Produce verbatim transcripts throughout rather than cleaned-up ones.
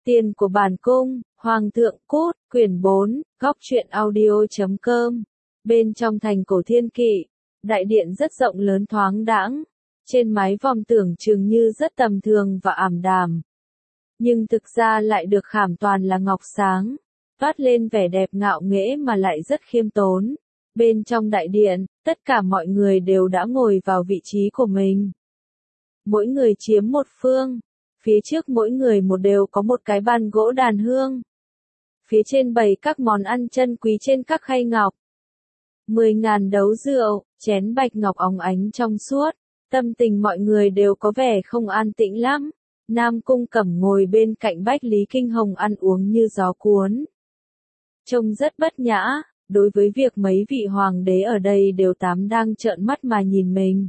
Tiền của bản cung, Hoàng thượng cút, quyển bốn, góc truyện audio chấm com. Bên trong thành cổ Thiên Kỵ, đại điện rất rộng lớn thoáng đãng, trên mái vòm tưởng chừng như rất tầm thường và ảm đạm. Nhưng thực ra lại được khảm toàn là ngọc sáng, toát lên vẻ đẹp ngạo nghễ mà lại rất khiêm tốn. Bên trong đại điện, tất cả mọi người đều đã ngồi vào vị trí của mình. Mỗi người chiếm một phương. Phía trước mỗi người một đều có một cái bàn gỗ đàn hương. Phía trên bày các món ăn chân quý trên các khay ngọc. Mười ngàn đấu rượu, chén bạch ngọc óng ánh trong suốt. Tâm tình mọi người đều có vẻ không an tĩnh lắm. Nam Cung Cẩm ngồi bên cạnh Bách Lý Kinh Hồng ăn uống như gió cuốn. Trông rất bất nhã, đối với việc mấy vị hoàng đế ở đây đều tám đang trợn mắt mà nhìn mình.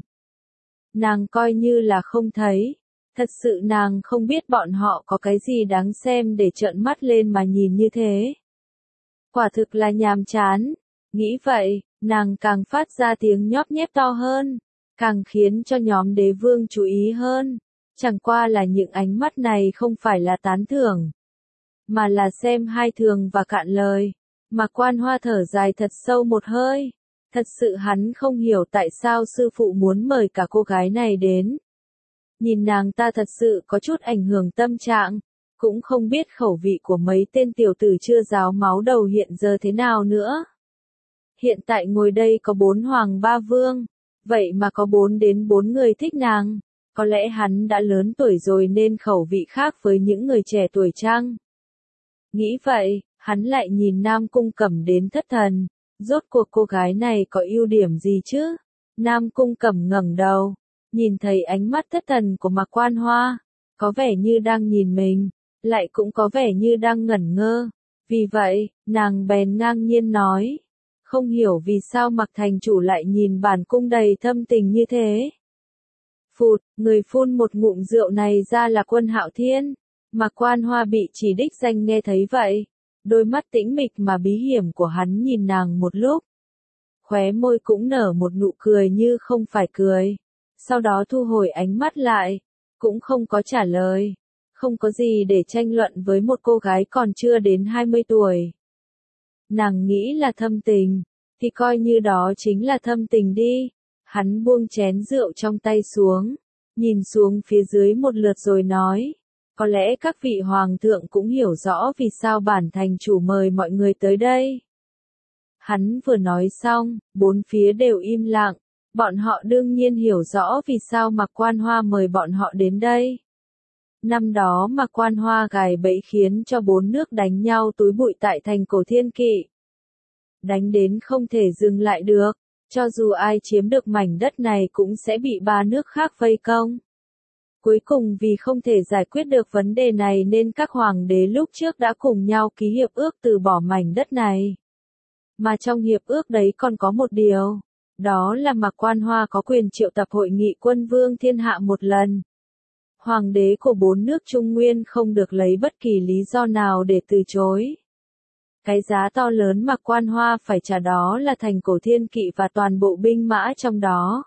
Nàng coi như là không thấy. Thật sự nàng không biết bọn họ có cái gì đáng xem để trợn mắt lên mà nhìn như thế. Quả thực là nhàm chán. Nghĩ vậy, nàng càng phát ra tiếng nhóp nhép to hơn, càng khiến cho nhóm đế vương chú ý hơn. Chẳng qua là những ánh mắt này không phải là tán thưởng, mà là xem hai thường và cạn lời. Mạc Quan Hoa thở dài thật sâu một hơi. Thật sự hắn không hiểu tại sao sư phụ muốn mời cả cô gái này đến. Nhìn nàng ta thật sự có chút ảnh hưởng tâm trạng, cũng không biết khẩu vị của mấy tên tiểu tử chưa ráo máu đầu hiện giờ thế nào nữa. Hiện tại ngồi đây có bốn hoàng ba vương, vậy mà có bốn đến bốn người thích nàng, có lẽ hắn đã lớn tuổi rồi nên khẩu vị khác với những người trẻ tuổi chăng? Nghĩ vậy, hắn lại nhìn Nam Cung Cẩm đến thất thần, rốt cuộc cô gái này có ưu điểm gì chứ? Nam Cung Cẩm ngẩng đầu. Nhìn thấy ánh mắt thất thần của Mạc Quan Hoa, có vẻ như đang nhìn mình, lại cũng có vẻ như đang ngẩn ngơ. Vì vậy, nàng bèn ngang nhiên nói, không hiểu vì sao Mạc thành chủ lại nhìn bản cung đầy thâm tình như thế. Phụt, người phun một ngụm rượu này ra là Quân Hạo Thiên. Mạc Quan Hoa bị chỉ đích danh nghe thấy vậy, đôi mắt tĩnh mịch mà bí hiểm của hắn nhìn nàng một lúc. Khóe môi cũng nở một nụ cười như không phải cười. Sau đó thu hồi ánh mắt lại, cũng không có trả lời, không có gì để tranh luận với một cô gái còn chưa đến hai mươi tuổi. Nàng nghĩ là thâm tình, thì coi như đó chính là thâm tình đi. Hắn buông chén rượu trong tay xuống, nhìn xuống phía dưới một lượt rồi nói, có lẽ các vị hoàng thượng cũng hiểu rõ vì sao bản thành chủ mời mọi người tới đây. Hắn vừa nói xong, bốn phía đều im lặng. Bọn họ đương nhiên hiểu rõ vì sao Mạc Quan Hoa mời bọn họ đến đây. Năm đó Mạc Quan Hoa gài bẫy khiến cho bốn nước đánh nhau túi bụi tại thành cổ Thiên Kỵ. Đánh đến không thể dừng lại được, cho dù ai chiếm được mảnh đất này cũng sẽ bị ba nước khác vây công. Cuối cùng vì không thể giải quyết được vấn đề này nên các hoàng đế lúc trước đã cùng nhau ký hiệp ước từ bỏ mảnh đất này. Mà trong hiệp ước đấy còn có một điều. Đó là Mạc Quan Hoa có quyền triệu tập hội nghị quân vương thiên hạ một lần. Hoàng đế của bốn nước Trung Nguyên không được lấy bất kỳ lý do nào để từ chối. Cái giá to lớn Mạc Quan Hoa phải trả đó là thành cổ Thiên Kỵ và toàn bộ binh mã trong đó.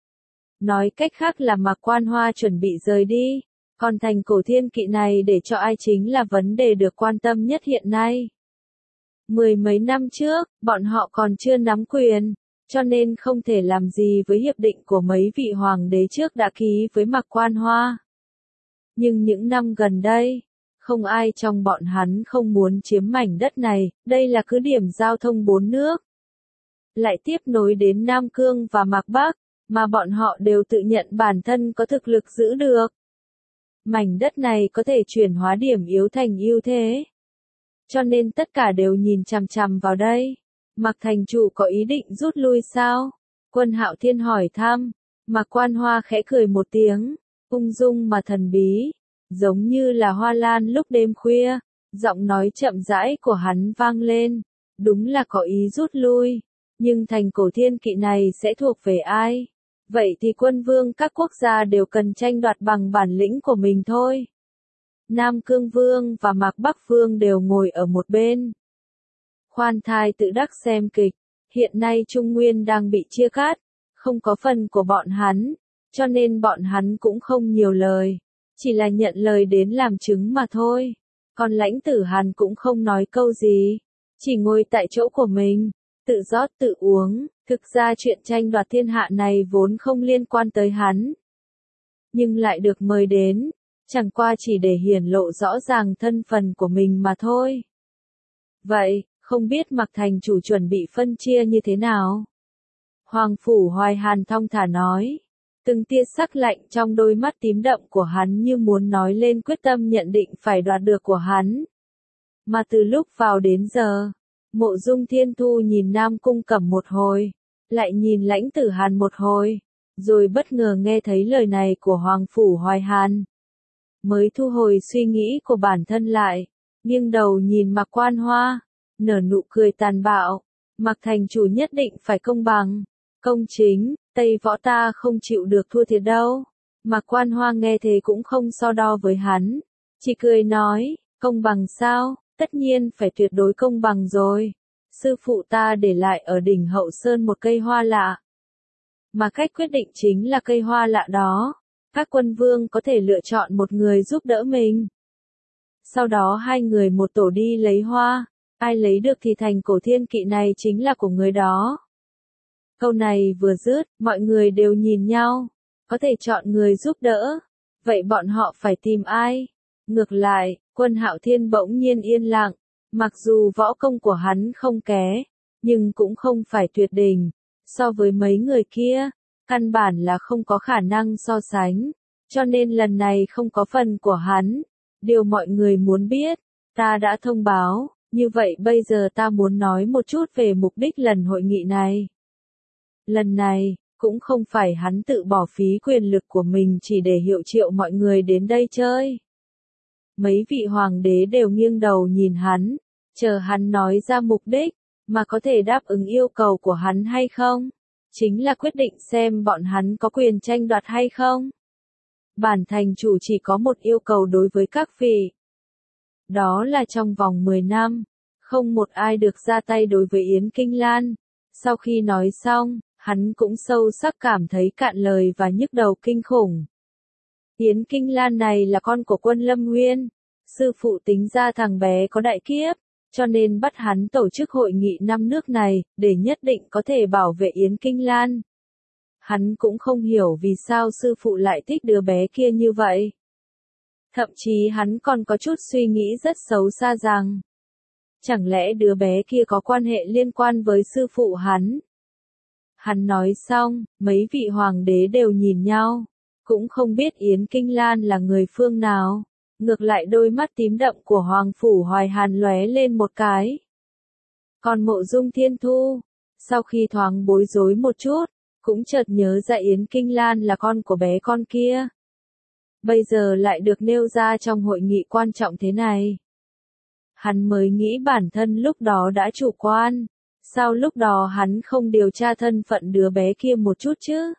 Nói cách khác là Mạc Quan Hoa chuẩn bị rời đi, còn thành cổ Thiên Kỵ này để cho ai chính là vấn đề được quan tâm nhất hiện nay. Mười mấy năm trước, bọn họ còn chưa nắm quyền, cho nên không thể làm gì với hiệp định của mấy vị hoàng đế trước đã ký với Mạc Quan Hoa. Nhưng những năm gần đây, không ai trong bọn hắn không muốn chiếm mảnh đất này, đây là cứ điểm giao thông bốn nước. Lại tiếp nối đến Nam Cương và Mạc Bắc, mà bọn họ đều tự nhận bản thân có thực lực giữ được. Mảnh đất này có thể chuyển hóa điểm yếu thành ưu thế. Cho nên tất cả đều nhìn chằm chằm vào đây. Mạc thành chủ có ý định rút lui sao? Quân Hạo Thiên hỏi thăm. Mạc Quan Hoa khẽ cười một tiếng, ung dung mà thần bí, giống như là hoa lan lúc đêm khuya. Giọng nói chậm rãi của hắn vang lên, đúng là có ý rút lui, nhưng thành cổ Thiên Kỵ này sẽ thuộc về ai? Vậy thì quân vương các quốc gia đều cần tranh đoạt bằng bản lĩnh của mình thôi. Nam Cương Vương và Mạc Bắc Vương đều ngồi ở một bên. Khoan thai tự đắc xem kịch, hiện nay Trung Nguyên đang bị chia cắt, không có phần của bọn hắn, cho nên bọn hắn cũng không nhiều lời, chỉ là nhận lời đến làm chứng mà thôi. Còn Lãnh Tử Hàn cũng không nói câu gì, chỉ ngồi tại chỗ của mình, tự rót tự uống. Thực ra chuyện tranh đoạt thiên hạ này vốn không liên quan tới hắn, nhưng lại được mời đến, chẳng qua chỉ để hiển lộ rõ ràng thân phần của mình mà thôi. Vậy, không biết Mạc thành chủ chuẩn bị phân chia như thế nào? Hoàng Phủ Hoài Hàn thong thả nói, từng tia sắc lạnh trong đôi mắt tím đậm của hắn như muốn nói lên quyết tâm nhận định phải đoạt được của hắn. Mà từ lúc vào đến giờ, Mộ Dung Thiên Thu nhìn Nam Cung Cẩm một hồi, lại nhìn Lãnh Tử Hàn một hồi, rồi bất ngờ nghe thấy lời này của Hoàng Phủ Hoài Hàn. Mới thu hồi suy nghĩ của bản thân lại, nghiêng đầu nhìn Mạc Quan Hoa, nở nụ cười tàn bạo. Mạc thành chủ nhất định phải công bằng, công chính, Tây Võ ta không chịu được thua thiệt đâu. Mạc Quan Hoa nghe thế cũng không so đo với hắn, chỉ cười nói, công bằng sao, tất nhiên phải tuyệt đối công bằng rồi. Sư phụ ta để lại ở đỉnh Hậu Sơn một cây hoa lạ, mà cách quyết định chính là cây hoa lạ đó. Các quân vương có thể lựa chọn một người giúp đỡ mình. Sau đó hai người một tổ đi lấy hoa, ai lấy được thì thành cổ thiên kỵ này chính là của người đó. Câu này vừa dứt, mọi người đều nhìn nhau, có thể chọn người giúp đỡ, vậy bọn họ phải tìm ai? Ngược lại, Quân Hạo Thiên bỗng nhiên yên lặng, mặc dù võ công của hắn không ké, nhưng cũng không phải tuyệt đỉnh, so với mấy người kia, căn bản là không có khả năng so sánh, cho nên lần này không có phần của hắn. Điều mọi người muốn biết, ta đã thông báo, như vậy bây giờ ta muốn nói một chút về mục đích lần hội nghị này. Lần này, cũng không phải hắn tự bỏ phí quyền lực của mình chỉ để hiệu triệu mọi người đến đây chơi. Mấy vị hoàng đế đều nghiêng đầu nhìn hắn, chờ hắn nói ra mục đích, mà có thể đáp ứng yêu cầu của hắn hay không, chính là quyết định xem bọn hắn có quyền tranh đoạt hay không. Bản thành chủ chỉ có một yêu cầu đối với các vị. Đó là trong vòng mười năm, không một ai được ra tay đối với Yến Kinh Lan. Sau khi nói xong, hắn cũng sâu sắc cảm thấy cạn lời và nhức đầu kinh khủng. Yến Kinh Lan này là con của Quân Lâm Nguyên, sư phụ tính ra thằng bé có đại kiếp, cho nên bắt hắn tổ chức hội nghị năm nước này, để nhất định có thể bảo vệ Yến Kinh Lan. Hắn cũng không hiểu vì sao sư phụ lại thích đứa bé kia như vậy. Thậm chí hắn còn có chút suy nghĩ rất xấu xa rằng, chẳng lẽ đứa bé kia có quan hệ liên quan với sư phụ hắn? Hắn nói xong, mấy vị hoàng đế đều nhìn nhau, cũng không biết Yến Kinh Lan là người phương nào. Ngược lại đôi mắt tím đậm của Hoàng Phủ Hoài Hàn lóe lên một cái. Còn Mộ Dung Thiên Thu, sau khi thoáng bối rối một chút, cũng chợt nhớ ra Yến Kinh Lan là con của bé con kia. Bây giờ lại được nêu ra trong hội nghị quan trọng thế này. Hắn mới nghĩ bản thân lúc đó đã chủ quan, sao lúc đó hắn không điều tra thân phận đứa bé kia một chút chứ?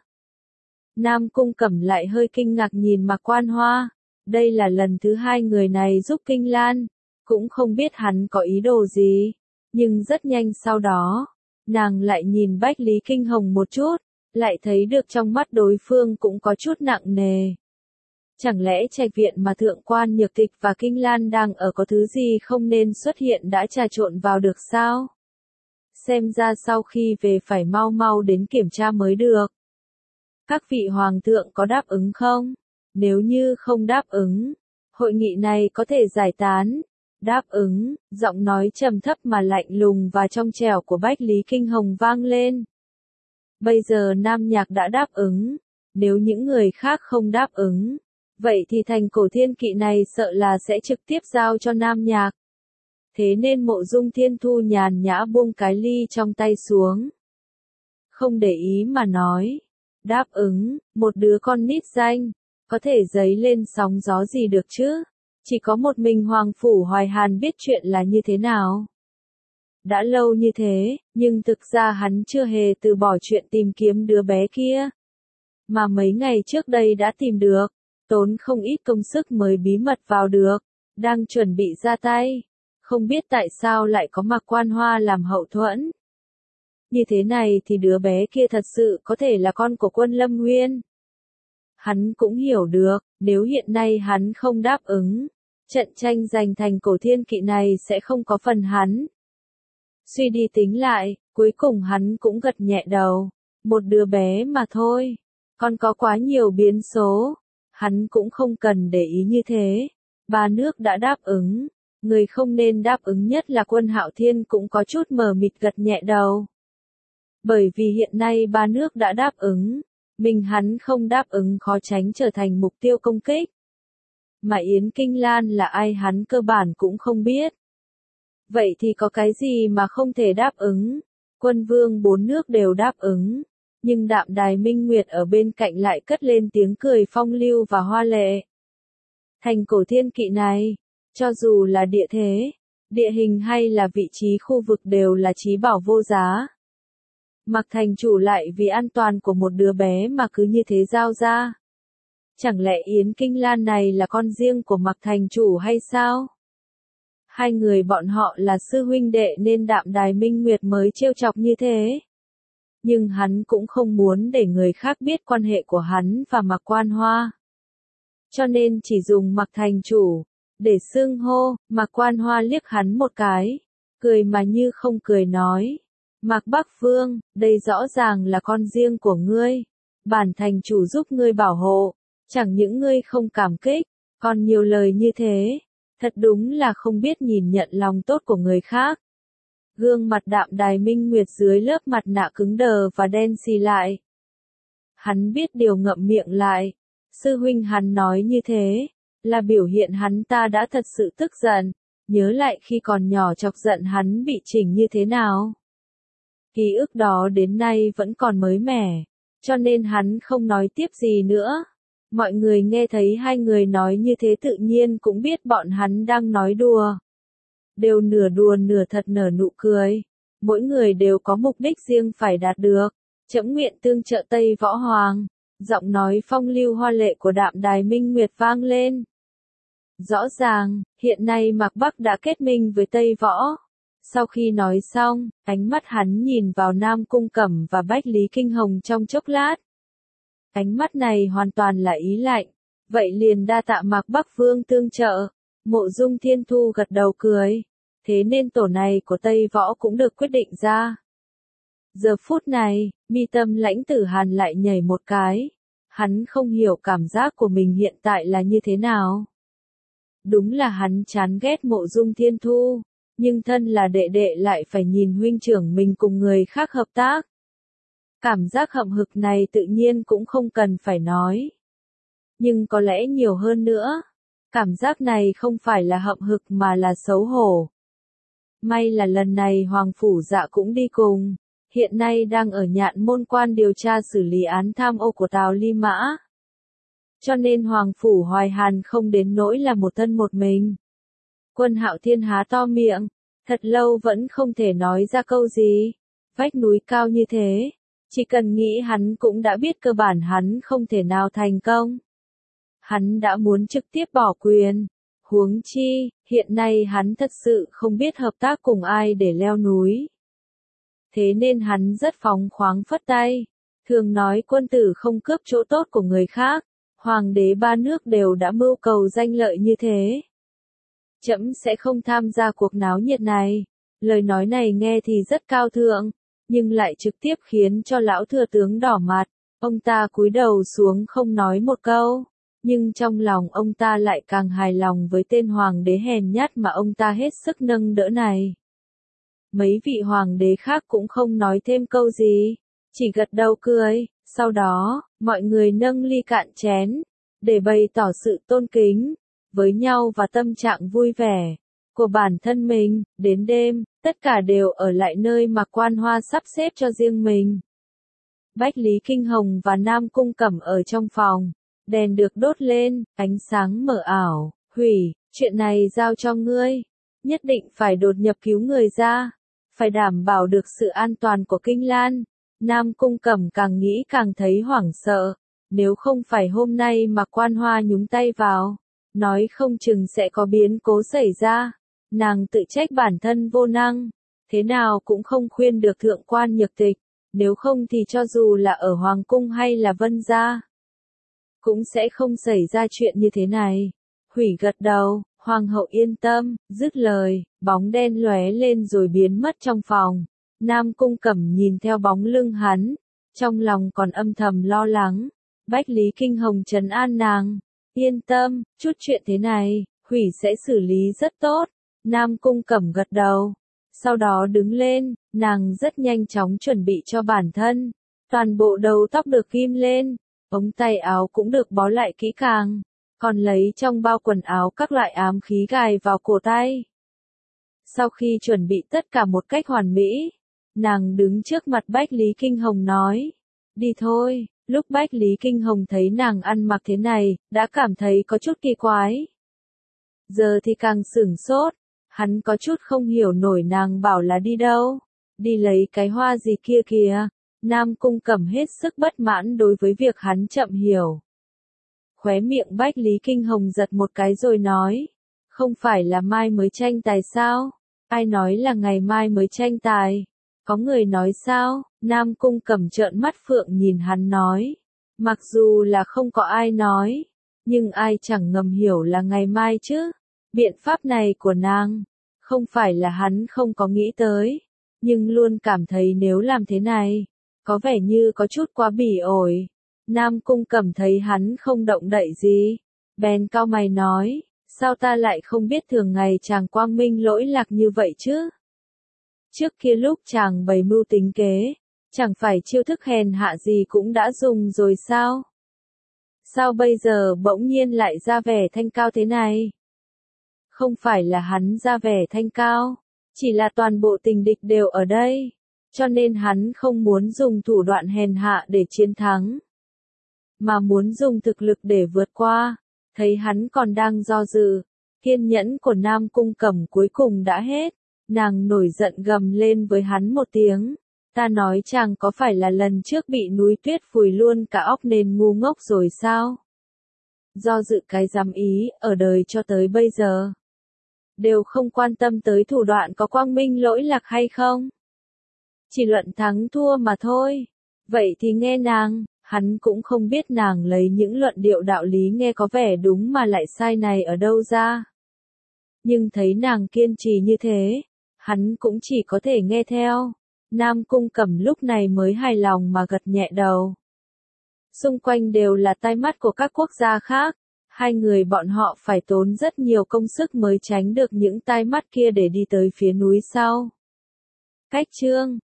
Nam Cung Cẩm lại hơi kinh ngạc nhìn Mạc Quan Hoa. Đây là lần thứ hai người này giúp Kinh Lan, cũng không biết hắn có ý đồ gì, nhưng rất nhanh sau đó, nàng lại nhìn Bách Lý Kinh Hồng một chút, lại thấy được trong mắt đối phương cũng có chút nặng nề. Chẳng lẽ Trạch viện mà thượng quan Nhược Tịch và Kinh Lan đang ở có thứ gì không nên xuất hiện đã trà trộn vào được sao? Xem ra sau khi về phải mau mau đến kiểm tra mới được. Các vị hoàng thượng có đáp ứng không? Nếu như không đáp ứng, hội nghị này có thể giải tán. Đáp ứng, giọng nói trầm thấp mà lạnh lùng và trong trẻo của Bách Lý Kinh Hồng vang lên. Bây giờ Nam Nhạc đã đáp ứng, nếu những người khác không đáp ứng, vậy thì thành cổ thiên kỵ này sợ là sẽ trực tiếp giao cho Nam Nhạc. Thế nên Mộ Dung Thiên Thu nhàn nhã buông cái ly trong tay xuống. Không để ý mà nói, đáp ứng, một đứa con nít danh, có thể dấy lên sóng gió gì được chứ? Chỉ có một mình Hoàng Phủ Hoài Hàn biết chuyện là như thế nào. Đã lâu như thế, nhưng thực ra hắn chưa hề từ bỏ chuyện tìm kiếm đứa bé kia. Mà mấy ngày trước đây đã tìm được, tốn không ít công sức mới bí mật vào được, đang chuẩn bị ra tay. Không biết tại sao lại có Mạc Quan Hoa làm hậu thuẫn. Như thế này thì đứa bé kia thật sự có thể là con của Quân Lâm Nguyên. Hắn cũng hiểu được, nếu hiện nay hắn không đáp ứng, trận tranh giành thành cổ thiên kỵ này sẽ không có phần hắn. Suy đi tính lại, cuối cùng hắn cũng gật nhẹ đầu, một đứa bé mà thôi, còn có quá nhiều biến số, hắn cũng không cần để ý như thế. Ba nước đã đáp ứng, người không nên đáp ứng nhất là Quân Hạo Thiên cũng có chút mờ mịt gật nhẹ đầu. Bởi vì hiện nay ba nước đã đáp ứng, mình hắn không đáp ứng khó tránh trở thành mục tiêu công kích. Mà Yến Kinh Lan là ai hắn cơ bản cũng không biết. Vậy thì có cái gì mà không thể đáp ứng? Quân vương bốn nước đều đáp ứng, nhưng Đạm Đài Minh Nguyệt ở bên cạnh lại cất lên tiếng cười phong lưu và hoa lệ. Thành cổ thiên kỵ này, cho dù là địa thế, địa hình hay là vị trí khu vực đều là chí bảo vô giá. Mạc thành chủ lại vì an toàn của một đứa bé mà cứ như thế giao ra. Chẳng lẽ Yến Kinh Lan này là con riêng của Mạc thành chủ hay sao? Hai người bọn họ là sư huynh đệ nên Đạm Đài Minh Nguyệt mới trêu chọc như thế. Nhưng hắn cũng không muốn để người khác biết quan hệ của hắn và Mạc Quan Hoa. Cho nên chỉ dùng Mạc thành chủ, để xưng hô. Mạc Quan Hoa liếc hắn một cái, cười mà như không cười nói. Mạc Bắc Vương, đây rõ ràng là con riêng của ngươi. Bản thành chủ giúp ngươi bảo hộ, chẳng những ngươi không cảm kích, còn nhiều lời như thế. Thật đúng là không biết nhìn nhận lòng tốt của người khác. Gương mặt Đạm Đài Minh Nguyệt dưới lớp mặt nạ cứng đờ và đen xì lại. Hắn biết điều ngậm miệng lại. Sư huynh hắn nói như thế, là biểu hiện hắn ta đã thật sự tức giận, nhớ lại khi còn nhỏ chọc giận hắn bị chỉnh như thế nào. Ký ức đó đến nay vẫn còn mới mẻ, cho nên hắn không nói tiếp gì nữa. Mọi người nghe thấy hai người nói như thế tự nhiên cũng biết bọn hắn đang nói đùa. Đều nửa đùa nửa thật nở nụ cười. Mỗi người đều có mục đích riêng phải đạt được. Trẫm nguyện tương trợ Tây Võ Hoàng. Giọng nói phong lưu hoa lệ của Đạm Đài Minh Nguyệt vang lên. Rõ ràng, hiện nay Mạc Bắc đã kết minh với Tây Võ. Sau khi nói xong, ánh mắt hắn nhìn vào Nam Cung Cẩm và Bách Lý Kinh Hồng trong chốc lát. Ánh mắt này hoàn toàn là ý lạnh. Vậy liền đa tạ Mạc Bắc Vương tương trợ. Mộ Dung Thiên Thu gật đầu cười. Thế nên tổ này của Tây Võ cũng được quyết định ra. Giờ phút này, mi tâm Lãnh Tử Hàn lại nhảy một cái. Hắn không hiểu cảm giác của mình hiện tại là như thế nào. Đúng là hắn chán ghét Mộ Dung Thiên Thu. Nhưng thân là đệ đệ lại phải nhìn huynh trưởng mình cùng người khác hợp tác. Cảm giác hậm hực này tự nhiên cũng không cần phải nói. Nhưng có lẽ nhiều hơn nữa. Cảm giác này không phải là hậm hực mà là xấu hổ. May là lần này Hoàng Phủ Dạ cũng đi cùng. Hiện nay đang ở Nhạn Môn Quan điều tra xử lý án tham ô của Tào Ly Mã. Cho nên Hoàng Phủ Hoài Hàn không đến nỗi là một thân một mình. Quân Hạo Thiên há to miệng. Thật lâu vẫn không thể nói ra câu gì. Vách núi cao như thế. Chỉ cần nghĩ hắn cũng đã biết cơ bản hắn không thể nào thành công. Hắn đã muốn trực tiếp bỏ quyền. Huống chi, hiện nay hắn thật sự không biết hợp tác cùng ai để leo núi. Thế nên hắn rất phóng khoáng phất tay. Thường nói quân tử không cướp chỗ tốt của người khác. Hoàng đế ba nước đều đã mưu cầu danh lợi như thế. Trẫm sẽ không tham gia cuộc náo nhiệt này. Lời nói này nghe thì rất cao thượng. Nhưng lại trực tiếp khiến cho lão thừa tướng đỏ mặt. Ông ta cúi đầu xuống không nói một câu. Nhưng trong lòng ông ta lại càng hài lòng với tên hoàng đế hèn nhát mà ông ta hết sức nâng đỡ này. Mấy vị hoàng đế khác cũng không nói thêm câu gì, chỉ gật đầu cười. Sau đó, mọi người nâng ly cạn chén, để bày tỏ sự tôn kính, với nhau và tâm trạng vui vẻ, của bản thân mình. Đến đêm, tất cả đều ở lại nơi mà Quan Hoa sắp xếp cho riêng mình. Bách Lý Kinh Hồng và Nam Cung Cẩm ở trong phòng. Đèn được đốt lên, ánh sáng mờ ảo. Hủy, chuyện này giao cho ngươi. Nhất định phải đột nhập cứu người ra. Phải đảm bảo được sự an toàn của Kinh Lan. Nam Cung Cẩm càng nghĩ càng thấy hoảng sợ. Nếu không phải hôm nay mà Quan Hoa nhúng tay vào, nói không chừng sẽ có biến cố xảy ra. Nàng tự trách bản thân vô năng. Thế nào cũng không khuyên được thượng quan Nhược Tịch. Nếu không thì cho dù là ở Hoàng Cung hay là Vân Gia, cũng sẽ không xảy ra chuyện như thế này. Hủy gật đầu, Hoàng hậu yên tâm, dứt lời, bóng đen lóe lên rồi biến mất trong phòng. Nam Cung Cẩm nhìn theo bóng lưng hắn, trong lòng còn âm thầm lo lắng. Bách Lý Kinh Hồng trấn an nàng, yên tâm, chút chuyện thế này, Hủy sẽ xử lý rất tốt. Nam Cung Cẩm gật đầu, sau đó đứng lên, nàng rất nhanh chóng chuẩn bị cho bản thân. Toàn bộ đầu tóc được ghim lên, ống tay áo cũng được bó lại kỹ càng, còn lấy trong bao quần áo các loại ám khí gài vào cổ tay. Sau khi chuẩn bị tất cả một cách hoàn mỹ, nàng đứng trước mặt Bách Lý Kinh Hồng nói, đi thôi. Lúc Bách Lý Kinh Hồng thấy nàng ăn mặc thế này, đã cảm thấy có chút kỳ quái. Giờ thì càng sửng sốt, hắn có chút không hiểu nổi nàng bảo là đi đâu, đi lấy cái hoa gì kia kìa. Nam Cung Cẩm hết sức bất mãn đối với việc hắn chậm hiểu. Khóe miệng Bách Lý Kinh Hồng giật một cái rồi nói, không phải là mai mới tranh tài sao? Ai nói là ngày mai mới tranh tài? Có người nói sao? Nam Cung Cẩm trợn mắt phượng nhìn hắn nói, mặc dù là không có ai nói, nhưng ai chẳng ngầm hiểu là ngày mai chứ. Biện pháp này của nàng, không phải là hắn không có nghĩ tới, nhưng luôn cảm thấy nếu làm thế này, có vẻ như có chút quá bỉ ổi. Nam Cung Cẩm thấy hắn không động đậy gì, bèn cau mày nói, sao ta lại không biết thường ngày chàng quang minh lỗi lạc như vậy chứ? Trước kia lúc chàng bày mưu tính kế, chẳng phải chiêu thức hèn hạ gì cũng đã dùng rồi sao? Sao bây giờ bỗng nhiên lại ra vẻ thanh cao thế này? Không phải là hắn ra vẻ thanh cao, chỉ là toàn bộ tình địch đều ở đây, cho nên hắn không muốn dùng thủ đoạn hèn hạ để chiến thắng, mà muốn dùng thực lực để vượt qua. Thấy hắn còn đang do dự, kiên nhẫn của Nam Cung Cẩm cuối cùng đã hết, nàng nổi giận gầm lên với hắn một tiếng, ta nói chàng có phải là lần trước bị núi tuyết phủi luôn cả óc nên ngu ngốc rồi sao? Do dự cái dám ý, ở đời cho tới bây giờ, đều không quan tâm tới thủ đoạn có quang minh lỗi lạc hay không. Chỉ luận thắng thua mà thôi. Vậy thì nghe nàng, hắn cũng không biết nàng lấy những luận điệu đạo lý nghe có vẻ đúng mà lại sai này ở đâu ra. Nhưng thấy nàng kiên trì như thế, hắn cũng chỉ có thể nghe theo. Nam Cung Cẩm lúc này mới hài lòng mà gật nhẹ đầu. Xung quanh đều là tai mắt của các quốc gia khác, hai người bọn họ phải tốn rất nhiều công sức mới tránh được những tai mắt kia để đi tới phía núi sau. Cách chương